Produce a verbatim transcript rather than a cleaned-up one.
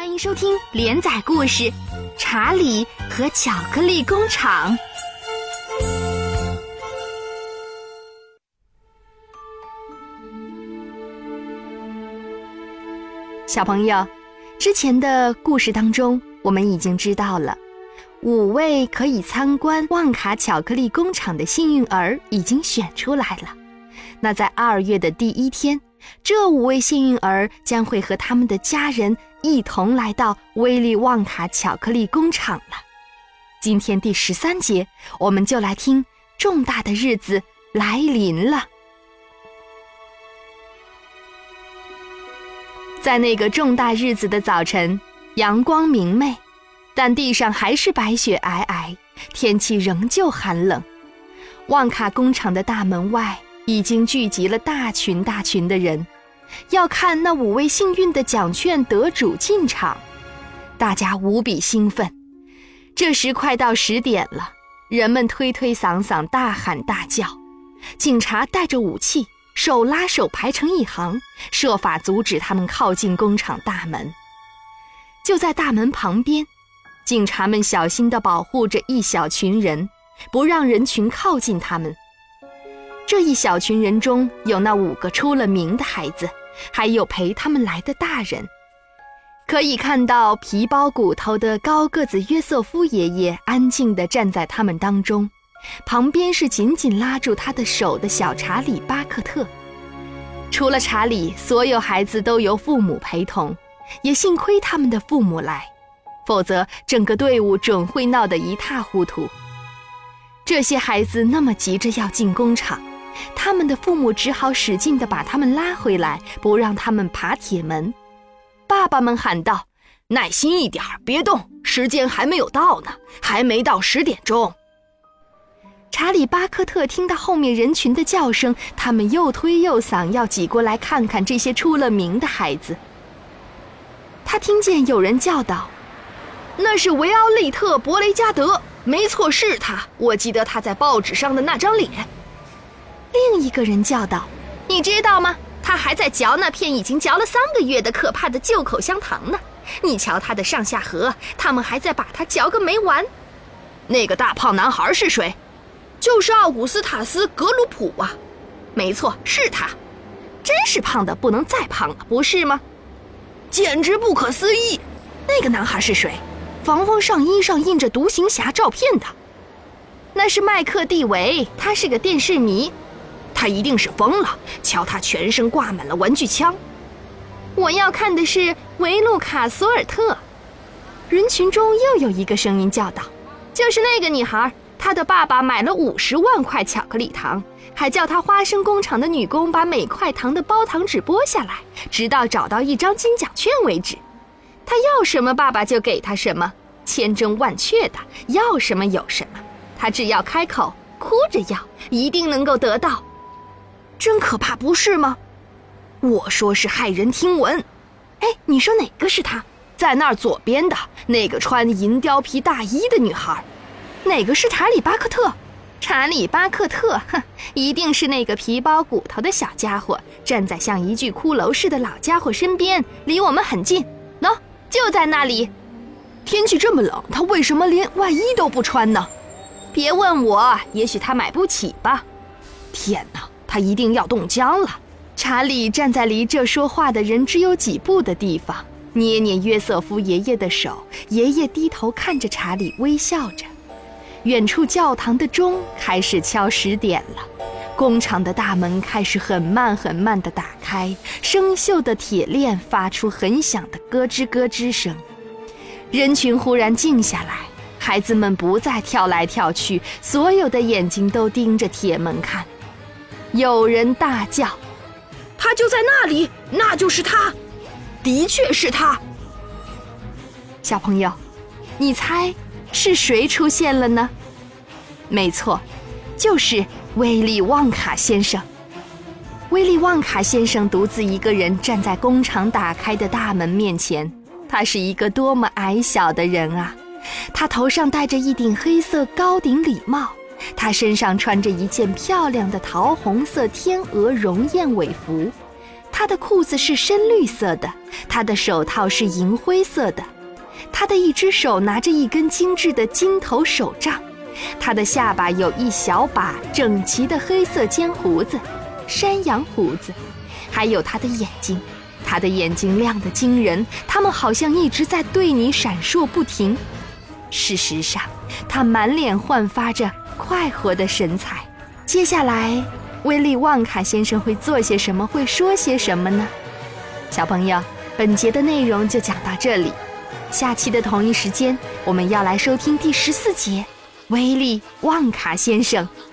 欢迎收听连载故事《查理和巧克力工厂》。小朋友，之前的故事当中，我们已经知道了，五位可以参观旺卡巧克力工厂的幸运儿已经选出来了。那在二月的第一天，这五位幸运儿将会和他们的家人一同来到威利旺卡巧克力工厂了。今天第十三节，我们就来听重大的日子来临了。在那个重大日子的早晨，阳光明媚，但地上还是白雪皑皑，天气仍旧寒冷。旺卡工厂的大门外已经聚集了大群大群的人，要看那五位幸运的奖券得主进场。大家无比兴奋。这时快到十点了，人们推推搡搡，大喊大叫。警察带着武器，手拉手排成一行，设法阻止他们靠近工厂大门。就在大门旁边，警察们小心地保护着一小群人，不让人群靠近他们。这一小群人中有那五个出了名的孩子，还有陪他们来的大人。可以看到皮包骨头的高个子约瑟夫爷爷安静地站在他们当中，旁边是紧紧拉住他的手的小查理巴克特。除了查理，所有孩子都由父母陪同，也幸亏他们的父母来，否则整个队伍准会闹得一塌糊涂。这些孩子那么急着要进工厂，他们的父母只好使劲地把他们拉回来，不让他们爬铁门。爸爸们喊道：“耐心一点，别动，时间还没有到呢，还没到十点钟。”查理巴克特听到后面人群的叫声，他们又推又搡，要挤过来看看这些出了名的孩子。他听见有人叫道：“那是维奥利特·伯雷加德，没错，是他，我记得他在报纸上的那张脸。”另一个人叫道：“你知道吗？他还在嚼那片已经嚼了三个月的可怕的旧口香糖呢。你瞧他的上下颌，他们还在把它嚼个没完。”那个大胖男孩是谁？就是奥古斯塔斯·格鲁普啊。没错，是他。真是胖的不能再胖了，不是吗？简直不可思议。那个男孩是谁？防风上衣上印着独行侠照片的。那是麦克蒂维，他是个电视迷。他一定是疯了，瞧他全身挂满了玩具枪。我要看的是维路卡索尔特。人群中又有一个声音叫道：“就是那个女孩，她的爸爸买了五十万块巧克力糖，还叫她花生工厂的女工把每块糖的包糖纸剥下来，直到找到一张金奖券为止。她要什么爸爸就给她什么，千真万确的，要什么有什么。她只要开口，哭着要，一定能够得到。真可怕，不是吗？我说是骇人听闻。哎，你说哪个是他？在那儿左边的那个穿银貂皮大衣的女孩。哪个是查理巴克特？查理巴克特，哼，一定是那个皮包骨头的小家伙，站在像一具骷髅似的老家伙身边，离我们很近。喏，就在那里。天气这么冷，他为什么连外衣都不穿呢？别问我，也许他买不起吧。天哪，他一定要冻僵了。查理站在离这说话的人只有几步的地方，捏捏约瑟夫爷爷的手。爷爷低头看着查理，微笑着。远处教堂的钟开始敲十点了，工厂的大门开始很慢很慢地打开，生锈的铁链发出很响的咯吱咯吱声。人群忽然静下来，孩子们不再跳来跳去，所有的眼睛都盯着铁门看。有人大叫：“他就在那里，那就是他，的确是他。”小朋友，你猜是谁出现了呢？没错，就是威利旺卡先生。威利旺卡先生独自一个人站在工厂打开的大门面前，他是一个多么矮小的人啊！他头上戴着一顶黑色高顶礼帽，他身上穿着一件漂亮的桃红色天鹅绒燕尾服，他他的裤子是深绿色的，他的手套是银灰色的，他的一只手拿着一根精致的金头手杖，他的下巴有一小把整齐的黑色尖胡子，山羊胡子，还有他的眼睛，他的眼睛亮得惊人，他们好像一直在对你闪烁不停。事实上，他满脸焕发着快活的神采。接下来，威利旺卡先生会做些什么，会说些什么呢？小朋友，本节的内容就讲到这里，下期的同一时间，我们要来收听第十四节，威利旺卡先生